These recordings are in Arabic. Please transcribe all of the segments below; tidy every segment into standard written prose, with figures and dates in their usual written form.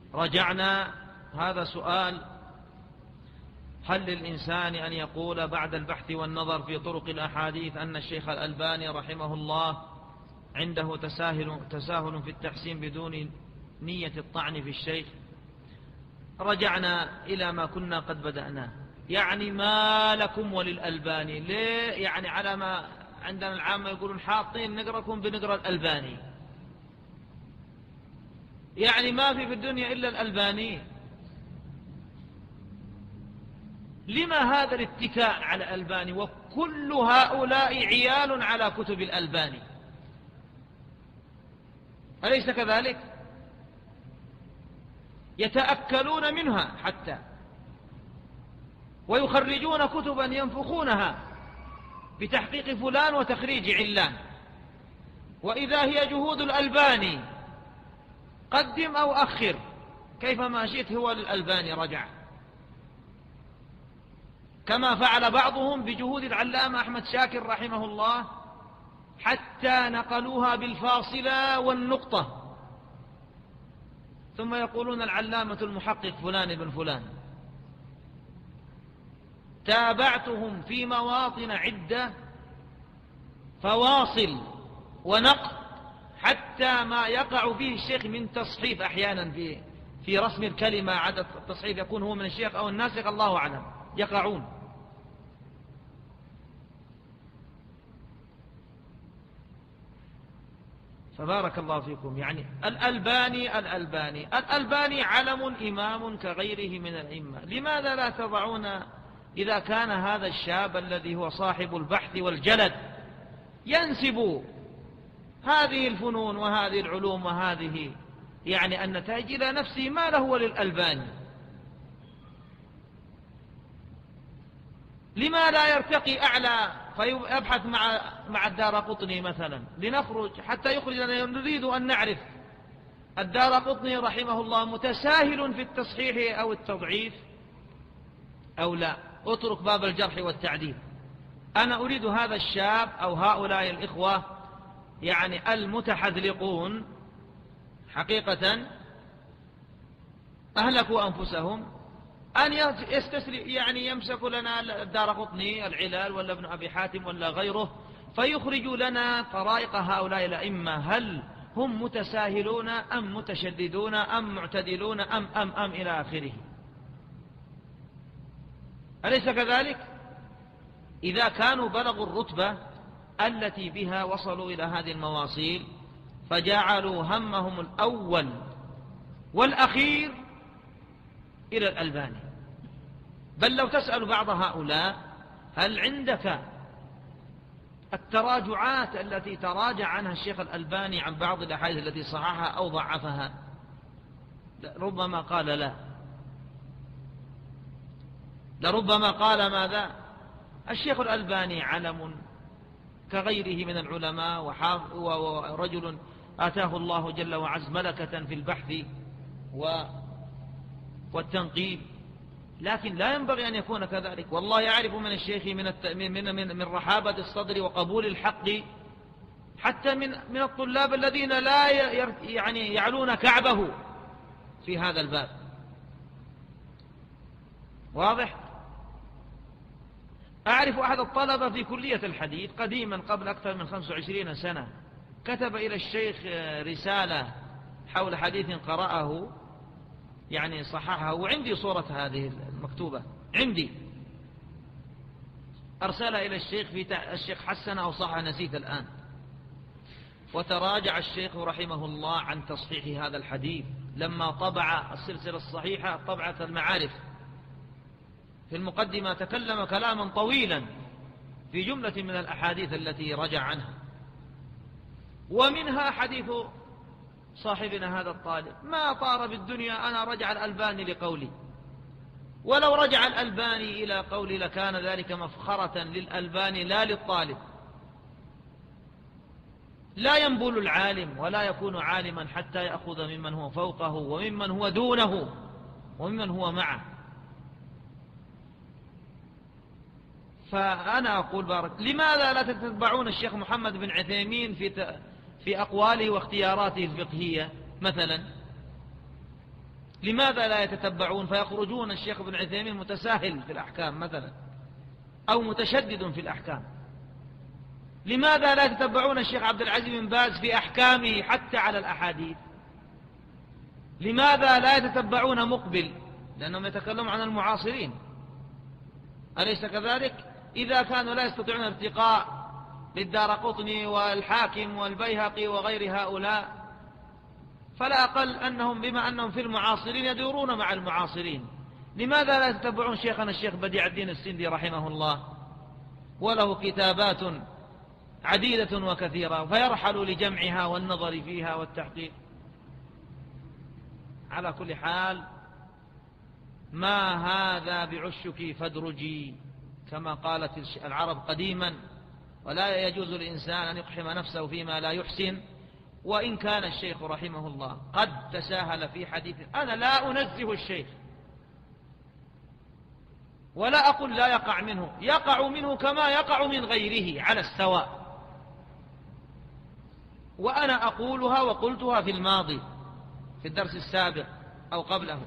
رجعنا. هذا سؤال: هل للإنسان أن يقول بعد البحث والنظر في طرق الأحاديث أن الشيخ الألباني رحمه الله عنده تساهل في التحسين بدون نية الطعن في الشيخ؟ رجعنا إلى ما كنا قد بدأناه. يعني ما لكم وللألباني ليه؟ يعني على ما عندنا العامة يقولون حاطين نقرأكم بنقرأ الألباني، يعني ما في الدنيا إلا الألباني. لما هذا الاتكاء على الألباني وكل هؤلاء عيال على كتب الألباني؟ أليس كذلك؟ يتأكلون منها حتى، ويخرجون كتبا ينفخونها بتحقيق فلان وتخريج علان، وإذا هي جهود الألباني قدم أو أخر كيفما شئت هو للألباني رجع، كما فعل بعضهم بجهود العلامة أحمد شاكر رحمه الله حتى نقلوها بالفاصلة والنقطة، ثم يقولون العلامة المحقق فلان بن فلان. تابعتهم في مواطن عدة فواصل ونقد حتى ما يقع فيه الشيخ من تصحيف، أحيانا في رسم الكلمة عدد التصحيف يكون هو من الشيخ أو الناسخ، الله أعلم، يقعون. فبارك الله فيكم. يعني الألباني علم إمام كغيره من الأئمة. لماذا لا تضعون إذا كان هذا الشاب الذي هو صاحب البحث والجلد ينسب هذه الفنون وهذه العلوم وهذه يعني النتائج إلى نفسه، ما له وللألباني؟ لما لا يرتقي أعلى فيبحث مع الدارقطني مثلا لنخرج حتى يخرج لنا؟ نريد أن نعرف الدارقطني رحمه الله متساهل في التصحيح أو التضعيف أو لا. اترك باب الجرح والتعديل. أنا أريد هذا الشاب أو هؤلاء الإخوة يعني المتحذلقون حقيقة أهلكوا أنفسهم أن يعني يمسكوا لنا الدارقطني العلال ولا ابن أبي حاتم ولا غيره فيخرجوا لنا طرائق هؤلاء الأئمة، هل هم متساهلون أم متشددون أم معتدلون أم إلى آخره. أليس كذلك؟ إذا كانوا بلغوا الرتبة التي بها وصلوا إلى هذه المواصيل فجعلوا همهم الأول والأخير إلى الألباني. بل لو تسأل بعض هؤلاء هل عندك التراجعات التي تراجع عنها الشيخ الألباني عن بعض الأحاديث التي صححها أو ضعفها؟ ربما قال لا، لربما قال ماذا؟ الشيخ الألباني علم كغيره من العلماء ورجل آتاه الله جل وعز ملكة في البحث والتنقيب، لكن لا ينبغي أن يكون كذلك. والله يعرف من الشيخ من رحابة الصدر وقبول الحق حتى من الطلاب الذين لا يعني يعلون كعبه في هذا الباب. واضح؟ أعرف أحد الطلبة في كلية الحديث قديما قبل أكثر من 25 سنة كتب إلى الشيخ رسالة حول حديث قرأه يعني صححها، وعندي صورة هذه المكتوبة عندي، أرسلها إلى الشيخ الشيخ حسن أو صحح نسيت الآن، وتراجع الشيخ رحمه الله عن تصحيح هذا الحديث لما طبع السلسلة الصحيحة طبعة المعارف. في المقدمة تكلم كلاما طويلا في جملة من الأحاديث التي رجع عنها، ومنها حديث صاحبنا هذا الطالب. ما طار بالدنيا أنا رجع الألباني لقولي، ولو رجع الألباني إلى قولي لكان ذلك مفخرة للألباني لا للطالب. لا ينبل العالم ولا يكون عالما حتى يأخذ ممن هو فوقه وممن هو دونه وممن هو معه. فأنا أقول بارك، لماذا لا تتبعون الشيخ محمد بن عثيمين في أقواله واختياراته الفقهية مثلا؟ لماذا لا يتتبعون فيخرجون الشيخ ابن عثيمين متساهل في الأحكام مثلا أو متشدد في الأحكام؟ لماذا لا يتتبعون الشيخ عبد العزيز بن باز في أحكامه حتى على الأحاديث؟ لماذا لا يتتبعون مقبل؟ لأنهم يتكلمون عن المعاصرين، أليس كذلك؟ إذا كانوا لا يستطيعون ارتقاء للدارقطني والحاكم والبيهقي وغير هؤلاء، فلا أقل أنهم بما أنهم في المعاصرين يدورون مع المعاصرين. لماذا لا يتتبعون شيخنا الشيخ بديع الدين السندي رحمه الله، وله كتابات عديدة وكثيرة، فيرحلوا لجمعها والنظر فيها والتحقيق؟ على كل حال، ما هذا بعشك فادرجي كما قالت العرب قديما، ولا يجوز للإنسان أن يقحم نفسه فيما لا يحسن. وإن كان الشيخ رحمه الله قد تساهل في حديث، أنا لا أنزه الشيخ ولا أقول لا يقع منه، يقع منه كما يقع من غيره على السواء، وأنا أقولها وقلتها في الماضي في الدرس السابق أو قبله.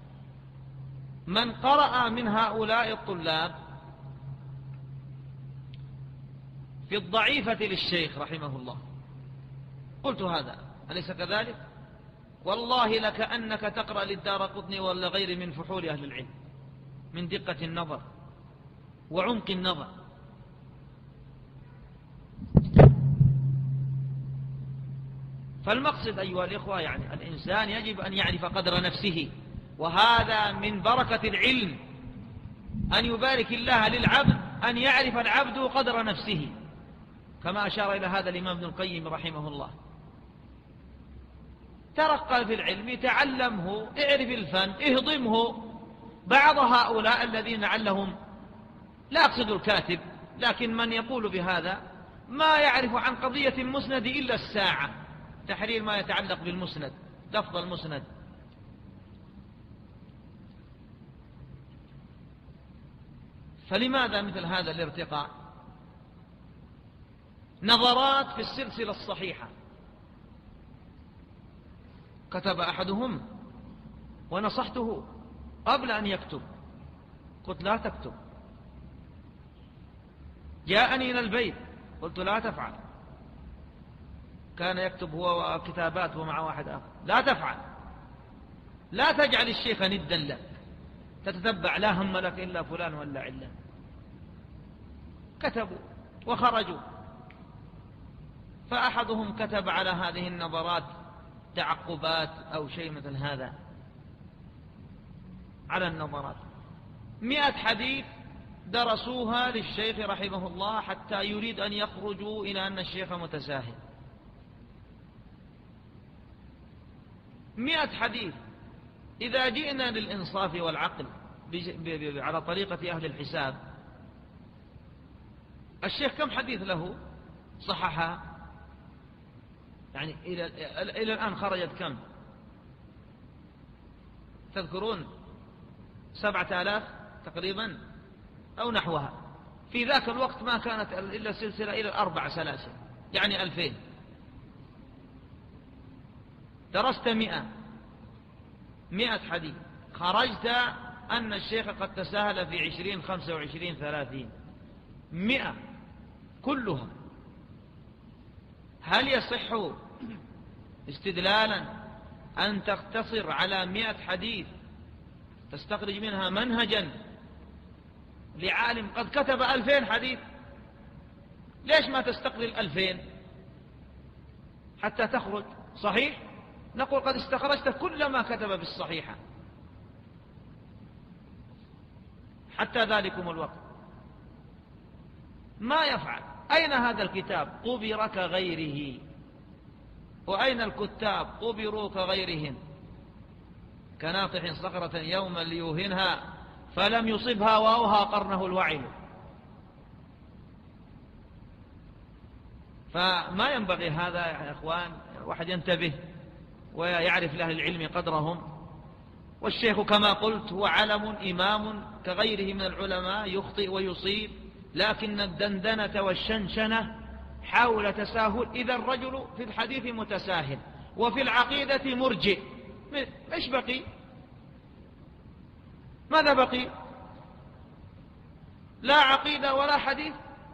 من قرأ من هؤلاء الطلاب في الضعيفة للشيخ رحمه الله، قلت هذا أليس كذلك؟ والله لكأنك تقرأ للدارقطني ولا غير من فحول أهل العلم، من دقة النظر وعمق النظر. فالمقصد أيها الإخوة، يعني الإنسان يجب أن يعرف قدر نفسه، وهذا من بركة العلم، أن يبارك الله للعبد أن يعرف العبد قدر نفسه، كما أشار إلى هذا الإمام ابن القيم رحمه الله. ترقى في العلم، تعلمه، اعرف الفن، اهضمه. بعض هؤلاء الذين لعلهم، لا أقصد الكاتب، لكن من يقول بهذا ما يعرف عن قضية المسند إلا الساعة، تحرير ما يتعلق بالمسند، لفظ المسند. فلماذا مثل هذا الارتقاء؟ نظرات في السلسلة الصحيحة، كتب أحدهم ونصحته قبل أن يكتب، قلت لا تكتب. جاءني إلى البيت قلت لا تفعل، كان يكتب هو وكتابات ومع واحد آخر، لا تفعل، لا تجعل الشيخ ندا لك تتتبع، لا هم لك إلا فلان ولا علان. كتبوا وخرجوا، فأحدهم كتب على هذه النظرات تعقبات أو شيء مثل هذا على النظرات، 100 حديث درسوها للشيخ رحمه الله حتى يريد أن يخرجوا إلى أن الشيخ متساهل. 100 حديث. إذا جئنا للإنصاف والعقل على طريقة أهل الحساب، الشيخ كم حديث له صححها؟ يعني إلى الآن خرجت كم تذكرون؟ 7000 تقريبا أو نحوها. في ذاك الوقت ما كانت إلا سلسلة إلى 4 سلاسل، يعني 2000. درست 100 حديث، خرجت أن الشيخ قد تساهل في 20 25 30 100 كلها. هل يصح استدلالا أن تقتصر على 100 حديث تستخرج منها منهجا لعالم قد كتب 2000 حديث؟ ليش ما تستقرل 2000 حتى تخرج صحيح؟ نقول قد استخرجت كل ما كتب بالصحيحة حتى ذلكم الوقت. ما يفعل. أين هذا الكتاب؟ قبر كغيره. وأين الكتاب؟ قبروا كغيرهم. كناطح صخرة يوما ليوهنها فلم يصبها واوها قرنه الوعل. فما ينبغي هذا يا إخوان، واحد ينتبه ويعرف لأهل العلم قدرهم. والشيخ كما قلت هو علم إمام كغيره من العلماء، يخطئ ويصيب، لكن الدندنة والشنشنة حول تساهل. إذا الرجل في الحديث متساهل وفي العقيدة مرجئ، إيش بقي؟ ماذا بقي؟ لا عقيدة ولا حديث.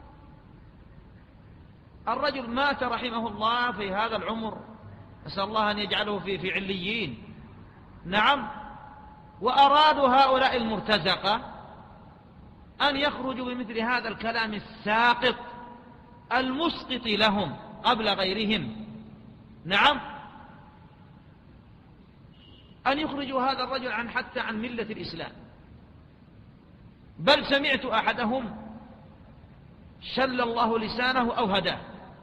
الرجل مات رحمه الله في هذا العمر، نسأل الله أن يجعله في عليين. نعم. وأرادوا هؤلاء المرتزقة أن يخرجوا بمثل هذا الكلام الساقط المسقط لهم قبل غيرهم. نعم. أن يخرجوا هذا الرجل حتى عن ملة الإسلام. بل سمعت أحدهم شل الله لسانه أو هداه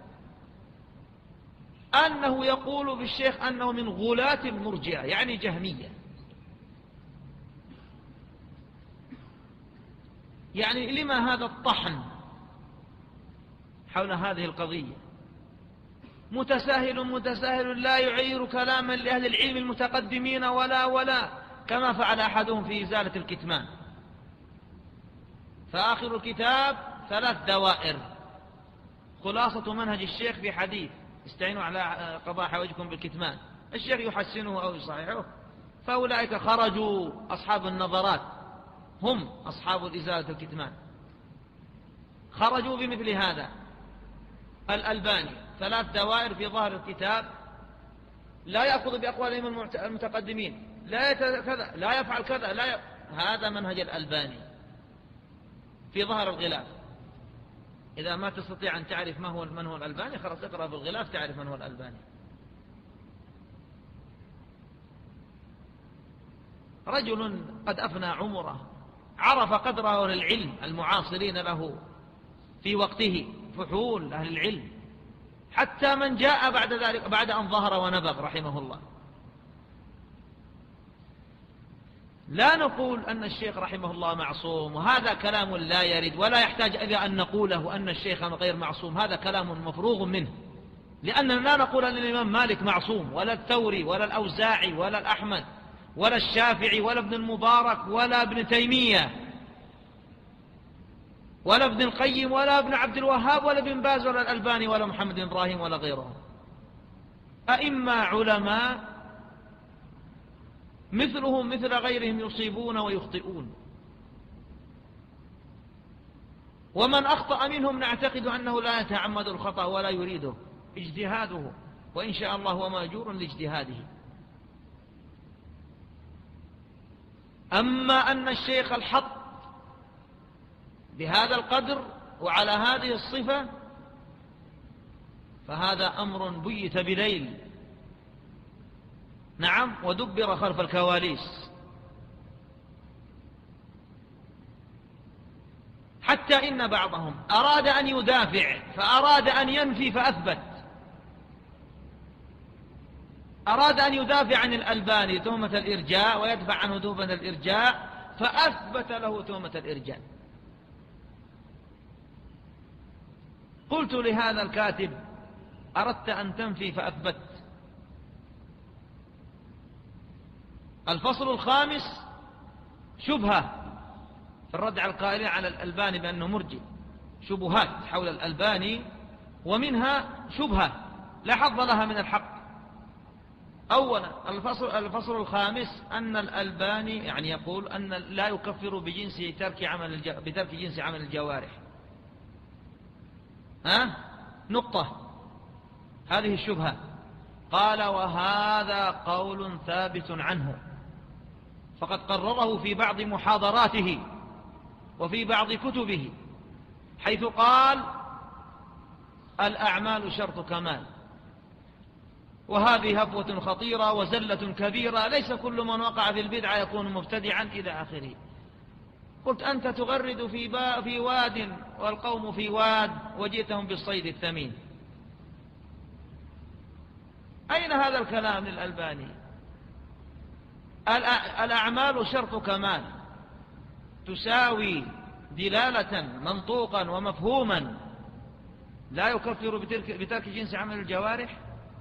أنه يقول بالشيخ أنه من غلاة المرجئة، يعني جهمية. يعني لما هذا الطحن حول هذه القضية؟ متساهل لا يعير كلاما لأهل العلم المتقدمين ولا كما فعل أحدهم في إزالة الكتمان. فآخر الكتاب 3 دوائر، خلاصة منهج الشيخ في حديث: استعينوا على قضاء حوائجكم بالكتمان. الشيخ يحسنه أو يصححه. فأولئك خرجوا أصحاب النظرات، هم أصحاب إزالة الكتمان، خرجوا بمثل هذا. الألباني 3 دوائر في ظهر الكتاب، لا يأخذ بأقوالهم المتقدمين، كذا لا يفعل كذا، هذا منهج الألباني في ظهر الغلاف. إذا ما تستطيع أن تعرف من هو الألباني، خلاص اقرأ في الغلاف تعرف من هو الألباني. رجل قد أفنى عمره، عرف قدره للعلم المعاصرين له في وقته، فحول أهل العلم، حتى من جاء بعد ذلك بعد أن ظهر ونبغ رحمه الله. لا نقول أن الشيخ رحمه الله معصوم، وهذا كلام لا يرد ولا يحتاج إلى أن نقوله أن الشيخ غير معصوم، هذا كلام مفروغ منه. لأننا لا نقول أن الإمام مالك معصوم، ولا الثوري ولا الأوزاعي ولا الأحمد ولا الشافعي ولا ابن المبارك ولا ابن تيمية ولا ابن القيم ولا ابن عبد الوهاب ولا ابن باز ولا الألباني ولا محمد بن إبراهيم ولا غيرهم. أئمة علماء مثلهم مثل غيرهم يصيبون ويخطئون، ومن أخطأ منهم نعتقد أنه لا يتعمد الخطأ ولا يريده، اجتهاده، وإن شاء الله هو مأجور لاجتهاده. أما أن الشيخ الحط بهذا القدر وعلى هذه الصفة فهذا أمر بيت بليل. نعم. ودبر خلف الكواليس، حتى إن بعضهم أراد أن يدافع فأراد أن ينفي فأثبت. أراد أن يدافع عن الألباني تهمة الإرجاء ويدفع عنه تهمة الإرجاء، فأثبت له تهمة الإرجاء. قلت لهذا الكاتب: أردت أن تنفي فأثبت. الفصل الخامس شبهة في الرد على القائلين على الألباني بأنه مرجئ، شبهات حول الألباني، ومنها شبهة لا حظ لها من الحق. أولا الفصل الخامس أن الألباني يعني يقول أن لا يكفر بترك جنس عمل الجوارح. نقطة، هذه الشبهة. قال: وهذا قول ثابت عنه، فقد قرره في بعض محاضراته وفي بعض كتبه، حيث قال: الأعمال شرط كمال، وهذه هفوة خطيرة وزلة كبيرة، ليس كل من وقع في البدعة يكون مبتدعا إلى آخره. قلت: أنت تغرد في واد والقوم في واد، وجئتهم بالصيد الثمين. أين هذا الكلام للألباني؟ الأعمال شرط كمال تساوي دلالة منطوقا ومفهوما لا يكفر بترك جنس عمل الجوارح.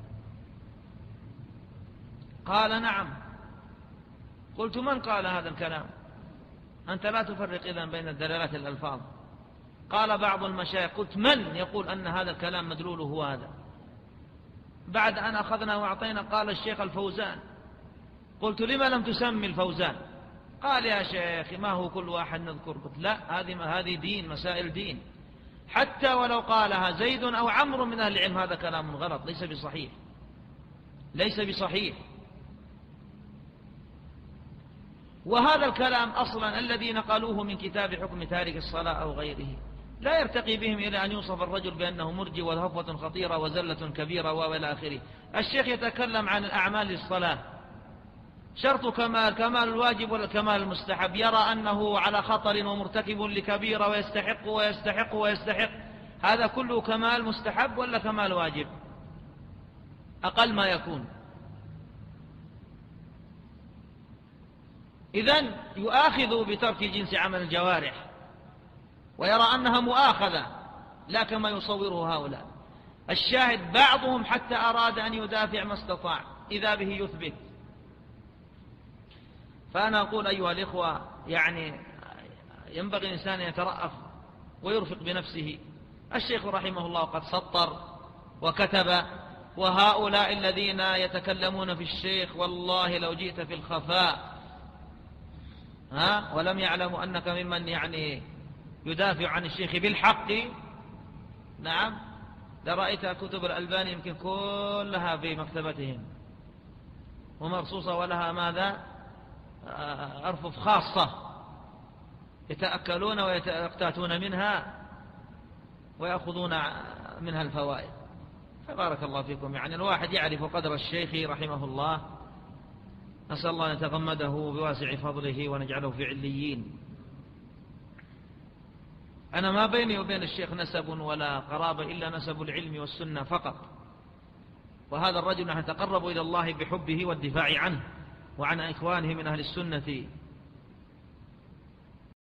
قال: نعم. قلت: من قال هذا الكلام؟ أنت لا تفرق إذن بين الدلالات الألفاظ. قال: بعض المشايخ. قلت: من يقول أن هذا الكلام مدلوله هو هذا؟ بعد أن أخذنا وأعطينا قال: الشيخ الفوزان. قلت: لما لم تسمي الفوزان؟ قال يا شيخ ما هو كل واحد نذكر؟ قلت لا، هذه دين، مسائل دين، حتى ولو قالها زيد أو عمرو من أهل العلم هذا كلام غلط، ليس بصحيح، ليس بصحيح. وهذا الكلام أصلا الذي نقلوه من كتاب حكم تارك الصلاة أو غيره لا يرتقي بهم إلى أن يوصف الرجل بأنه مرجي وهفوة خطيرة وزلة كبيرة وإلى آخره. الشيخ يتكلم عن الأعمال للصلاة، شرط كمال الواجب ولا كمال المستحب، يرى أنه على خطر ومرتكب لكبيرة ويستحق ويستحق ويستحق، هذا كله كمال مستحب ولا كمال واجب؟ أقل ما يكون. إذن يؤاخذ بترك جنس عمل الجوارح ويرى أنها مؤاخذة لا كما يصوره هؤلاء. الشاهد بعضهم حتى أراد أن يدافع ما استطاع إذا به يثبت. فأنا أقول أيها الإخوة، يعني ينبغي الإنسان أن يترأف ويرفق بنفسه. الشيخ رحمه الله قد سطر وكتب، وهؤلاء الذين يتكلمون في الشيخ والله لو جئت في الخفاء ولم يعلموا أنك ممن يعني يدافع عن الشيخ بالحق، نعم، لرأيت كتب الألباني يمكن كلها في مكتبتهم ومرصوصة ولها ماذا؟ أرفف خاصة يتأكلون ويتأكتاتون منها ويأخذون منها الفوائد. فبارك الله فيكم. يعني الواحد يعرف قدر الشيخ رحمه الله، نسأل الله أن يتغمده بواسع فضله ونجعله في عليين. أنا ما بيني وبين الشيخ نسب ولا قرابة إلا نسب العلم والسنة فقط، وهذا الرجل نتقرب إلى الله بحبه والدفاع عنه وعن إخوانه من أهل السنة